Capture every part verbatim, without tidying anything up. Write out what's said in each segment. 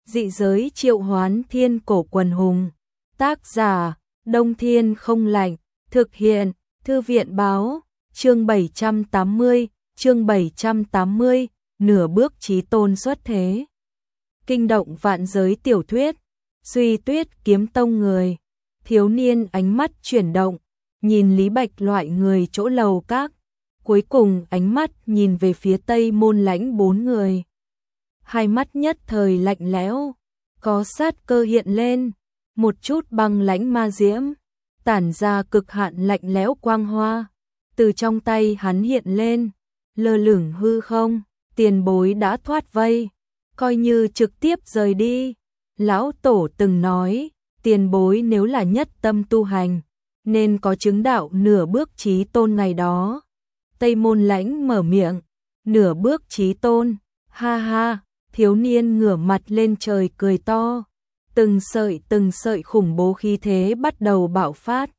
Dị giới triệu hoán thiên cổ quần hùng. Tác giả, Đông Thiên Không Lạnh. Thực hiện, Thư viện báo. Chương bảy trăm tám mươi, chương bảy trăm tám mươi, nửa bước chí tôn xuất thế. Kinh động vạn giới tiểu thuyết. Suy Tuyết kiếm tông người. Thiếu niên ánh mắt chuyển động, nhìn Lý Bạch loại người chỗ lầu các. Cuối cùng ánh mắt nhìn về phía Tây Môn Lãnh bốn người. Hai mắt nhất thời lạnh lẽo, có sát cơ hiện lên, một chút băng lãnh ma diễm, tản ra cực hạn lạnh lẽo quang hoa, từ trong tay hắn hiện lên, lơ lửng hư không, tiền bối đã thoát vây, coi như trực tiếp rời đi. Lão Tổ từng nói, tiền bối nếu là nhất tâm tu hành, nên có chứng đạo nửa bước chí tôn ngày đó. Tây Môn Lãnh mở miệng, nửa bước chí tôn, ha ha. Thiếu niên ngửa mặt lên trời cười to, từng sợi từng sợi khủng bố khí thế bắt đầu bạo phát.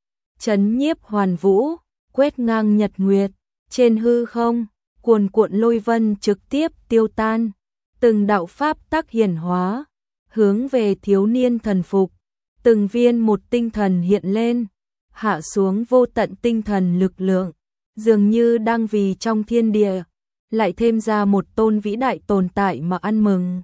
Chấn nhiếp hoàn vũ, quét ngang nhật nguyệt, trên hư không, cuồn cuộn lôi vân trực tiếp tiêu tan, từng đạo pháp tắc hiển hóa, hướng về thiếu niên thần phục, từng viên một tinh thần hiện lên, hạ xuống vô tận tinh thần lực lượng, dường như đang vì trong thiên địa lại thêm ra một tôn vĩ đại tồn tại mà ăn mừng.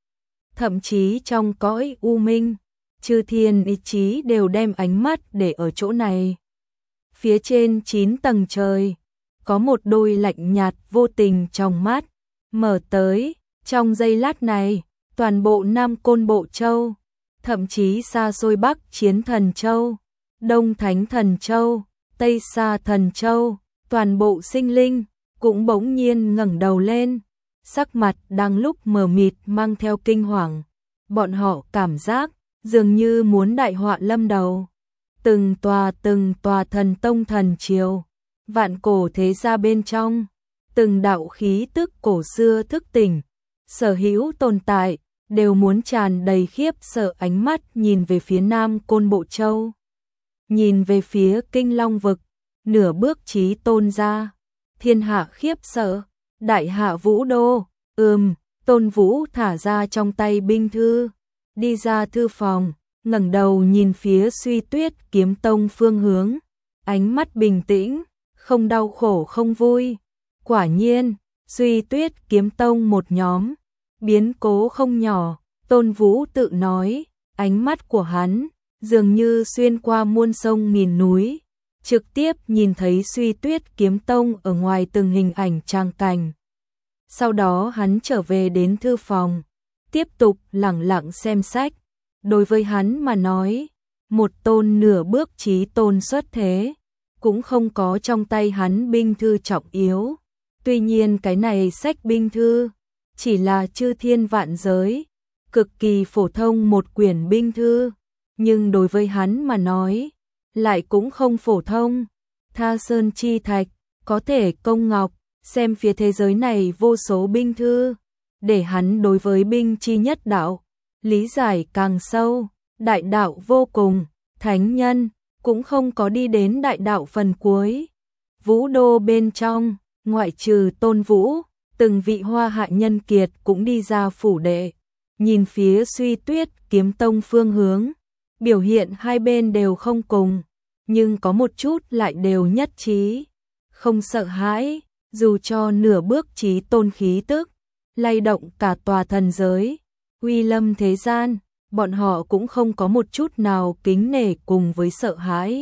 Thậm chí trong cõi u minh, chư thiên ý chí đều đem ánh mắt để ở chỗ này. Phía trên chín tầng trời, có một đôi lạnh nhạt vô tình trong mắt, mở tới, trong giây lát này, toàn bộ Nam Côn Bộ Châu, thậm chí xa xôi Bắc Chiến Thần Châu, Đông Thánh Thần Châu, Tây Sa Thần Châu, toàn bộ sinh linh, cũng bỗng nhiên ngẩng đầu lên, sắc mặt đang lúc mờ mịt mang theo kinh hoàng. Bọn họ cảm giác dường như muốn đại họa lâm đầu. Từng tòa từng tòa thần tông thần triều, vạn cổ thế gia bên trong, từng đạo khí tức cổ xưa thức tỉnh, sở hữu tồn tại, đều muốn tràn đầy khiếp sợ ánh mắt nhìn về phía Nam Côn Bộ Châu. Nhìn về phía Kinh Long Vực, nửa bước chí tôn ra. Thiên hạ khiếp sợ, đại hạ vũ đô, ừm, Tôn Vũ thả ra trong tay binh thư, đi ra thư phòng, ngẩng đầu nhìn phía Suy Tuyết kiếm tông phương hướng, ánh mắt bình tĩnh, không đau khổ không vui. Quả nhiên, Suy Tuyết kiếm tông một nhóm, biến cố không nhỏ, Tôn Vũ tự nói, ánh mắt của hắn, dường như xuyên qua muôn sông nghìn núi. Trực tiếp nhìn thấy Suy Tuyết kiếm tông ở ngoài từng hình ảnh trang cảnh. Sau đó hắn trở về đến thư phòng, tiếp tục lẳng lặng xem sách. Đối với hắn mà nói, một tôn nửa bước chí tôn xuất thế, cũng không có trong tay hắn binh thư trọng yếu. Tuy nhiên cái này sách binh thư, chỉ là chư thiên vạn giới, cực kỳ phổ thông một quyển binh thư, nhưng đối với hắn mà nói, lại cũng không phổ thông. Tha sơn chi thạch, có thể công ngọc, xem phía thế giới này vô số binh thư, để hắn đối với binh chi nhất đạo, lý giải càng sâu, đại đạo vô cùng, thánh nhân, cũng không có đi đến đại đạo phần cuối. Vũ đô bên trong, ngoại trừ Tôn Vũ, từng vị hoa hạ nhân kiệt cũng đi ra phủ đệ, nhìn phía Suy Tuyết kiếm tông phương hướng, biểu hiện hai bên đều không cùng, nhưng có một chút lại đều nhất trí, không sợ hãi, dù cho nửa bước chí tôn khí tức, lay động cả tòa thần giới, uy lâm thế gian, bọn họ cũng không có một chút nào kính nể cùng với sợ hãi.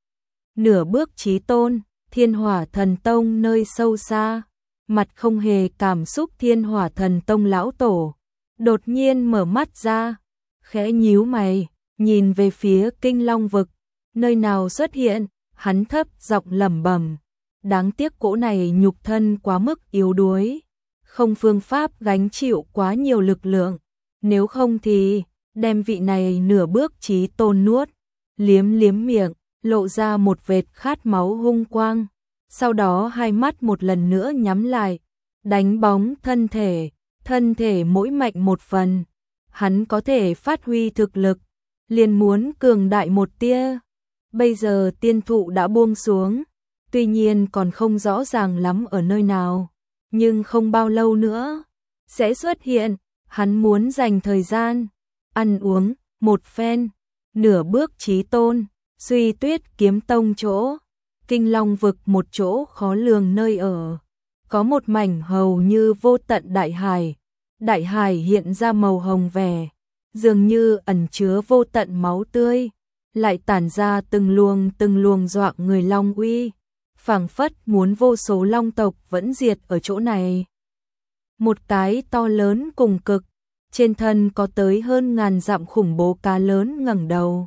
Nửa bước chí tôn, Thiên Hỏa Thần Tông nơi sâu xa, mặt không hề cảm xúc Thiên Hỏa Thần Tông lão tổ, đột nhiên mở mắt ra, khẽ nhíu mày, nhìn về phía Kinh Long Vực, nơi nào xuất hiện, hắn thấp giọng lẩm bẩm, đáng tiếc cỗ này nhục thân quá mức yếu đuối, không phương pháp gánh chịu quá nhiều lực lượng, nếu không thì đem vị này nửa bước chí tôn nuốt. Liếm liếm miệng, lộ ra một vệt khát máu hung quang, sau đó hai mắt một lần nữa nhắm lại, đánh bóng thân thể, thân thể mỗi mạnh một phần, hắn có thể phát huy thực lực, liền muốn cường đại một tia. Bây giờ tiên thụ đã buông xuống, tuy nhiên còn không rõ ràng lắm ở nơi nào, nhưng không bao lâu nữa sẽ xuất hiện, hắn muốn dành thời gian, ăn uống, một phen, nửa bước chí tôn, Suy Tuyết kiếm tông chỗ, Kinh Long vực một chỗ khó lường nơi ở. Có một mảnh hầu như vô tận đại hải, đại hải hiện ra màu hồng vẻ, dường như ẩn chứa vô tận máu tươi, lại tản ra từng luồng từng luồng dọa người long uy, phảng phất muốn vô số long tộc vẫn diệt ở chỗ này. Một cái to lớn cùng cực, trên thân có tới hơn ngàn dặm khủng bố cá lớn ngẩng đầu,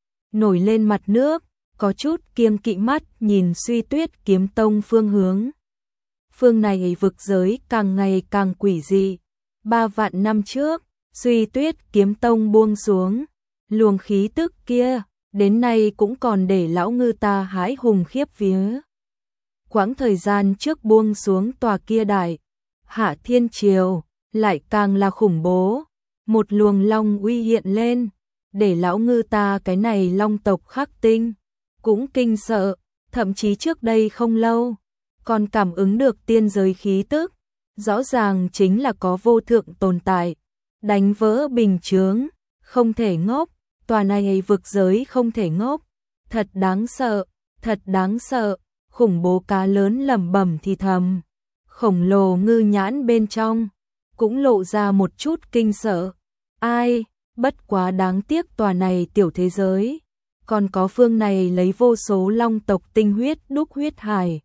nổi lên mặt nước, có chút kiêng kỵ mắt nhìn Suy Tuyết kiếm tông phương hướng. Phương này vực giới càng ngày càng quỷ dị. Ba vạn năm trước, Suy Tuyết kiếm tông buông xuống, luồng khí tức kia, đến nay cũng còn để lão ngư ta hãi hùng khiếp vía. Quãng thời gian trước buông xuống tòa kia đại Hạ Thiên Triều, lại càng là khủng bố, một luồng long uy hiện lên, để lão ngư ta cái này long tộc khắc tinh cũng kinh sợ, thậm chí trước đây không lâu còn cảm ứng được tiên giới khí tức, rõ ràng chính là có vô thượng tồn tại, đánh vỡ bình chướng, không thể ngốc, tòa này vực giới không thể ngốc, thật đáng sợ, thật đáng sợ, khủng bố cá lớn lẩm bẩm thì thầm, khổng lồ ngư nhãn bên trong cũng lộ ra một chút kinh sợ. Ai, bất quá đáng tiếc tòa này tiểu thế giới, còn có phương này lấy vô số long tộc tinh huyết đúc huyết hải.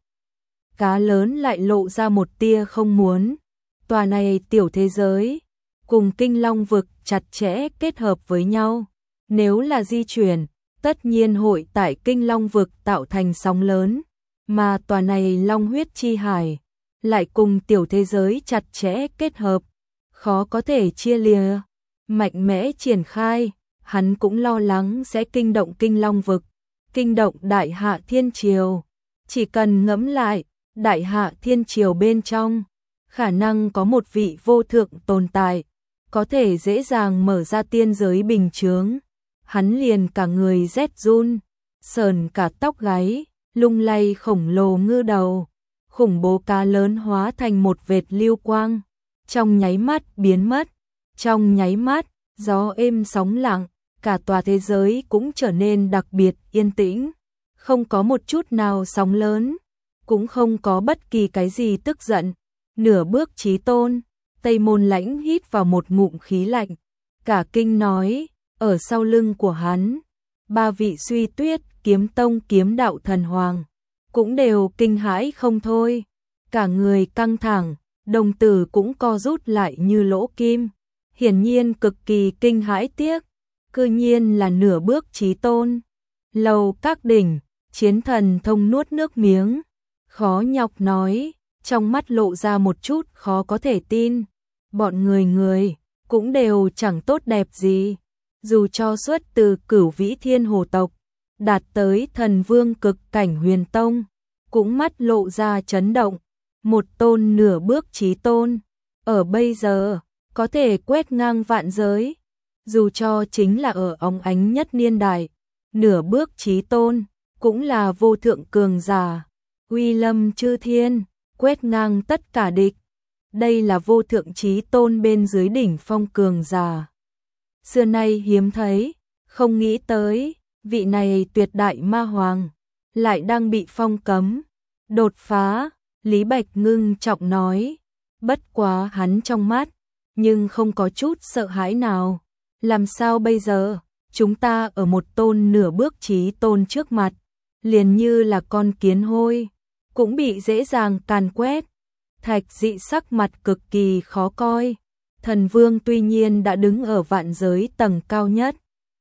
Cá lớn lại lộ ra một tia không muốn. Tòa này tiểu thế giới cùng Kinh Long vực chặt chẽ kết hợp với nhau, nếu là di chuyển, tất nhiên hội tại Kinh Long vực tạo thành sóng lớn, mà tòa này long huyết chi hải lại cùng tiểu thế giới chặt chẽ kết hợp, khó có thể chia lìa. Mạnh mẽ triển khai, hắn cũng lo lắng sẽ kinh động Kinh Long vực, kinh động Đại Hạ Thiên Triều. Chỉ cần ngẫm lại, Đại Hạ Thiên Triều bên trong, khả năng có một vị vô thượng tồn tại, có thể dễ dàng mở ra tiên giới bình chướng. Hắn liền cả người rét run, sờn cả tóc gáy, lung lay khổng lồ ngư đầu, khủng bố cá lớn hóa thành một vệt lưu quang, trong nháy mắt biến mất, trong nháy mắt, gió êm sóng lặng, cả tòa thế giới cũng trở nên đặc biệt yên tĩnh, không có một chút nào sóng lớn, cũng không có bất kỳ cái gì tức giận. Nửa bước chí tôn, Tây Môn Lãnh hít vào một ngụm khí lạnh, cả kinh nói, ở sau lưng của hắn, ba vị Suy Tuyết kiếm tông kiếm đạo thần hoàng cũng đều kinh hãi không thôi, cả người căng thẳng, đồng tử cũng co rút lại như lỗ kim, hiển nhiên cực kỳ kinh hãi tiếc, cư nhiên là nửa bước chí tôn. Lầu Các Đỉnh, Chiến Thần Thông nuốt nước miếng, khó nhọc nói, trong mắt lộ ra một chút khó có thể tin, bọn người người cũng đều chẳng tốt đẹp gì, dù cho xuất từ Cửu Vĩ Thiên Hồ tộc, đạt tới thần vương cực cảnh Huyền Tông, cũng mắt lộ ra chấn động, một tôn nửa bước chí tôn, ở bây giờ có thể quét ngang vạn giới, dù cho chính là ở óng ánh nhất niên đại, nửa bước chí tôn cũng là vô thượng cường giả, uy lâm chư thiên, quét ngang tất cả địch. Đây là vô thượng chí tôn bên dưới đỉnh phong cường giả, xưa nay hiếm thấy, không nghĩ tới, vị này tuyệt đại ma hoàng lại đang bị phong cấm, đột phá. Lý Bạch ngưng trọng nói, bất quá hắn trong mắt, nhưng không có chút sợ hãi nào. Làm sao bây giờ, chúng ta ở một tôn nửa bước chí tôn trước mặt, liền như là con kiến hôi, cũng bị dễ dàng càn quét. Thạch Dị sắc mặt cực kỳ khó coi, thần vương tuy nhiên đã đứng ở vạn giới tầng cao nhất,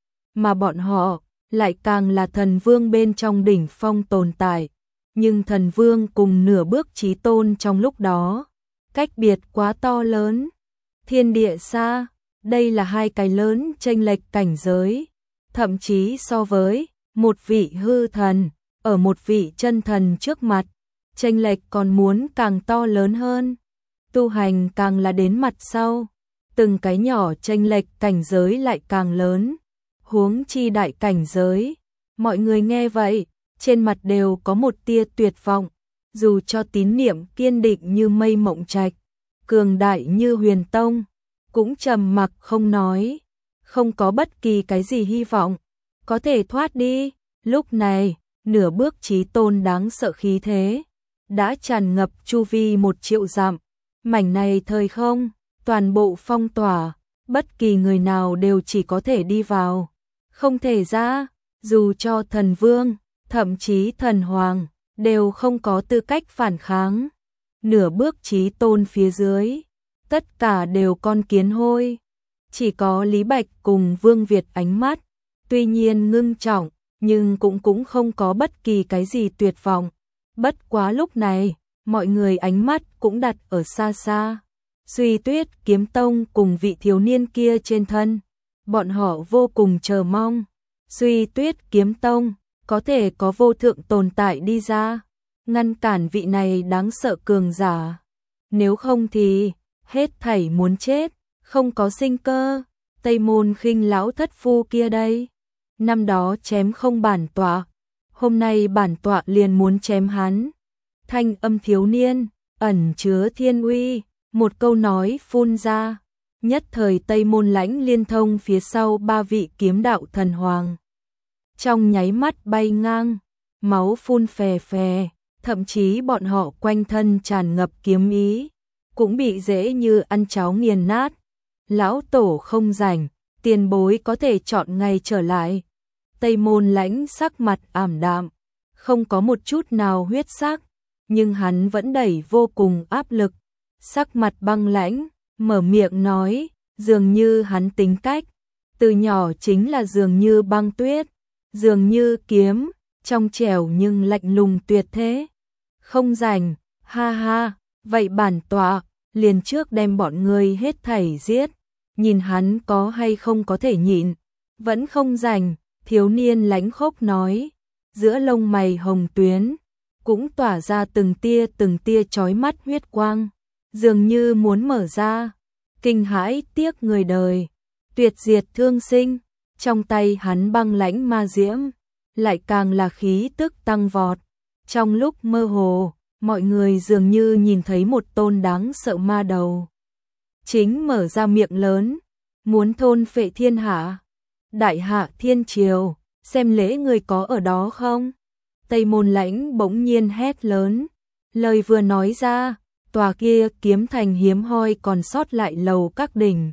mà bọn họ lại càng là thần vương bên trong đỉnh phong tồn tại. Nhưng thần vương cùng nửa bước chí tôn trong lúc đó, cách biệt quá to lớn, thiên địa xa, đây là hai cái lớn chênh lệch cảnh giới, thậm chí so với một vị hư thần, ở một vị chân thần trước mặt, chênh lệch còn muốn càng to lớn hơn, tu hành càng là đến mặt sau, từng cái nhỏ chênh lệch cảnh giới lại càng lớn, huống chi đại cảnh giới. Mọi người nghe vậy, trên mặt đều có một tia tuyệt vọng, dù cho tín niệm kiên định như mây mộng trạch, cường đại như Huyền Tông, cũng trầm mặc không nói, không có bất kỳ cái gì hy vọng có thể thoát đi. Lúc này, nửa bước chí tôn đáng sợ khí thế đã tràn ngập chu vi một triệu dặm, mảnh này thời không toàn bộ phong tỏa, bất kỳ người nào đều chỉ có thể đi vào, không thể ra, dù cho thần vương, thậm chí thần hoàng đều không có tư cách phản kháng. Nửa bước chí tôn phía dưới, tất cả đều con kiến hôi, chỉ có Lý Bạch cùng Vương Việt ánh mắt tuy nhiên ngưng trọng, nhưng cũng cũng không có bất kỳ cái gì tuyệt vọng. Bất quá lúc này, mọi người ánh mắt cũng đặt ở xa xa Duy Tuyết Kiếm Tông cùng vị thiếu niên kia trên thân. Bọn họ vô cùng chờ mong Duy Tuyết Kiếm Tông có thể có vô thượng tồn tại đi ra, ngăn cản vị này đáng sợ cường giả. Nếu không thì hết thảy muốn chết, không có sinh cơ. Tây Môn Khinh lão thất phu kia đây, năm đó chém không bản tọa, hôm nay bản tọa liền muốn chém hắn. Thanh âm thiếu niên ẩn chứa thiên uy, một câu nói phun ra, nhất thời Tây Môn Lãnh liên thông phía sau ba vị kiếm đạo thần hoàng. Trong nháy mắt bay ngang, máu phun phè phè, thậm chí bọn họ quanh thân tràn ngập kiếm ý, cũng bị dễ như ăn cháo nghiền nát. Lão tổ không rảnh, tiền bối có thể chọn ngày trở lại. Tây Môn Lãnh sắc mặt ảm đạm, không có một chút nào huyết sắc, nhưng hắn vẫn đẩy vô cùng áp lực, sắc mặt băng lãnh, mở miệng nói, dường như hắn tính cách từ nhỏ chính là dường như băng tuyết, dường như kiếm, trong trẻo nhưng lạnh lùng tuyệt thế. Không rảnh, ha ha, vậy bản tọa liền trước đem bọn ngươi hết thảy giết, nhìn hắn có hay không có thể nhịn. Vẫn không rảnh, thiếu niên lãnh khốc nói, giữa lông mày hồng tuyến cũng tỏa ra từng tia từng tia chói mắt huyết quang, dường như muốn mở ra. Kinh hãi tiếc người đời, tuyệt diệt thương sinh. Trong tay hắn băng lãnh ma diễm lại càng là khí tức tăng vọt. Trong lúc mơ hồ, mọi người dường như nhìn thấy một tôn đáng sợ ma đầu chính mở ra miệng lớn, muốn thôn phệ thiên hạ. Đại hạ thiên triều, xem lễ người có ở đó không? Tây Môn Lãnh bỗng nhiên hét lớn, lời vừa nói ra, tòa kia kiếm thành hiếm hoi còn sót lại lầu các đỉnh.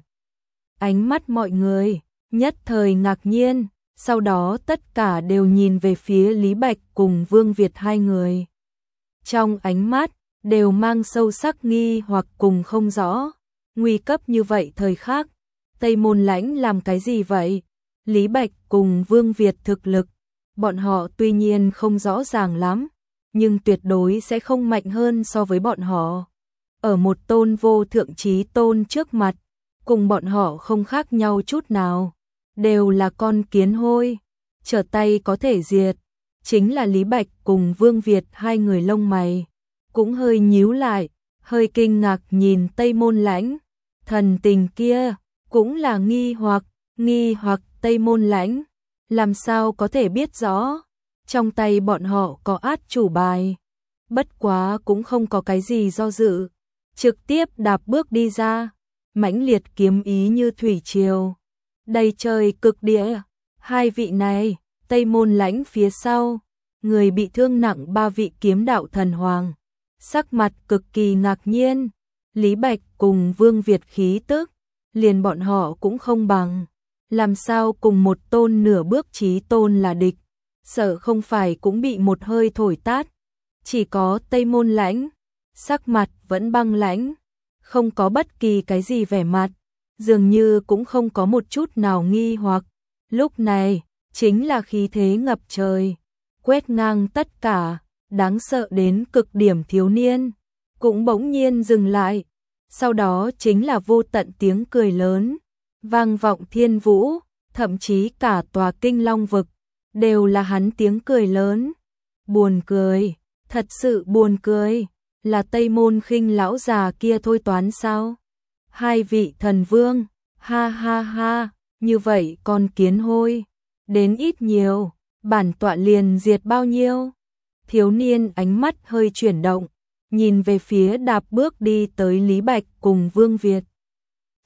Ánh mắt mọi người nhất thời ngạc nhiên, sau đó tất cả đều nhìn về phía Lý Bạch cùng Vương Việt hai người. Trong ánh mắt đều mang sâu sắc nghi hoặc cùng không rõ. Nguy cấp như vậy thời khắc, Tây Môn Lãnh làm cái gì vậy? Lý Bạch cùng Vương Việt thực lực, bọn họ tuy nhiên không rõ ràng lắm, nhưng tuyệt đối sẽ không mạnh hơn so với bọn họ. Ở một tôn vô thượng chí tôn trước mặt, cùng bọn họ không khác nhau chút nào, đều là con kiến hôi, trở tay có thể diệt. Chính là Lý Bạch cùng Vương Việt hai người lông mày cũng hơi nhíu lại, hơi kinh ngạc nhìn Tây Môn Lãnh. Thần tình kia cũng là nghi hoặc, nghi hoặc Tây Môn Lãnh làm sao có thể biết rõ trong tay bọn họ có át chủ bài. Bất quá cũng không có cái gì do dự, trực tiếp đạp bước đi ra, mãnh liệt kiếm ý như thủy triều, đầy trời cực địa. Hai vị này, Tây Môn Lãnh phía sau, người bị thương nặng ba vị kiếm đạo thần hoàng, sắc mặt cực kỳ ngạc nhiên. Lý Bạch cùng Vương Việt khí tức, liền bọn họ cũng không bằng, làm sao cùng một tôn nửa bước chí tôn là địch, sợ không phải cũng bị một hơi thổi tát. Chỉ có Tây Môn Lãnh, sắc mặt vẫn băng lãnh, không có bất kỳ cái gì vẻ mặt, dường như cũng không có một chút nào nghi hoặc. Lúc này, chính là khí thế ngập trời, quét ngang tất cả, đáng sợ đến cực điểm thiếu niên, cũng bỗng nhiên dừng lại. Sau đó chính là vô tận tiếng cười lớn, vang vọng thiên vũ, thậm chí cả tòa Kinh Long vực, đều là hắn tiếng cười lớn. Buồn cười, thật sự buồn cười, là Tây Môn Khinh lão già kia thôi toán sao? Hai vị thần vương, ha ha ha, như vậy con kiến hôi, đến ít nhiều, bản tọa liền diệt bao nhiêu. Thiếu niên ánh mắt hơi chuyển động, nhìn về phía đạp bước đi tới Lý Bạch cùng Vương Việt.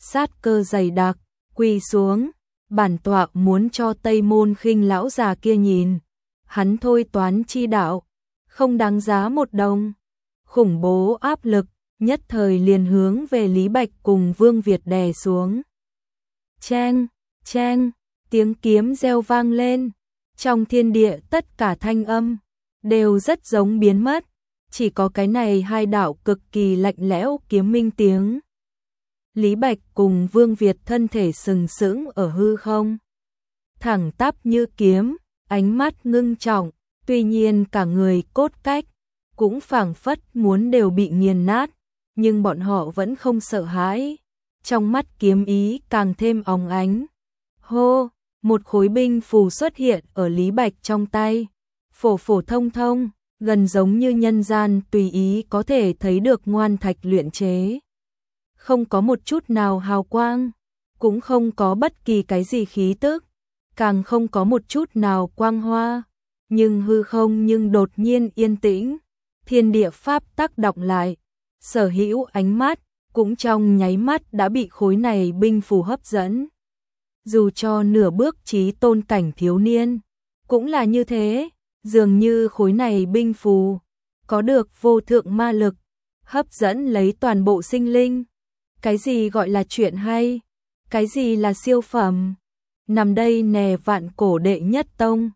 sát cơ dày đặc, quỳ xuống, bản tọa muốn cho Tây Môn Khinh lão già kia nhìn, hắn thôi toán chi đạo, không đáng giá một đồng. Khủng bố áp lực, nhất thời liền hướng về Lý Bạch cùng Vương Việt đè xuống. Cheng, cheng, tiếng kiếm reo vang lên, trong thiên địa tất cả thanh âm đều rất giống biến mất, chỉ có cái này hai đạo cực kỳ lạnh lẽo kiếm minh tiếng. Lý Bạch cùng Vương Việt thân thể sừng sững ở hư không, thẳng tắp như kiếm, ánh mắt ngưng trọng, tuy nhiên cả người cốt cách cũng phảng phất muốn đều bị nghiền nát, nhưng bọn họ vẫn không sợ hãi, trong mắt kiếm ý càng thêm óng ánh. Hô, một khối binh phù xuất hiện ở Lý Bạch trong tay, phổ phổ thông thông, gần giống như nhân gian tùy ý có thể thấy được ngoan thạch luyện chế. Không có một chút nào hào quang, cũng không có bất kỳ cái gì khí tức, càng không có một chút nào quang hoa, nhưng hư không nhưng đột nhiên yên tĩnh, thiên địa pháp tắc động lại, sở hữu ánh mắt cũng trong nháy mắt đã bị khối này binh phù hấp dẫn. Dù cho nửa bước chí tôn cảnh thiếu niên, cũng là như thế, dường như khối này binh phù có được vô thượng ma lực, hấp dẫn lấy toàn bộ sinh linh. Cái gì gọi là chuyện hay? Cái gì là siêu phẩm? Nằm đây nè vạn cổ đệ nhất tông,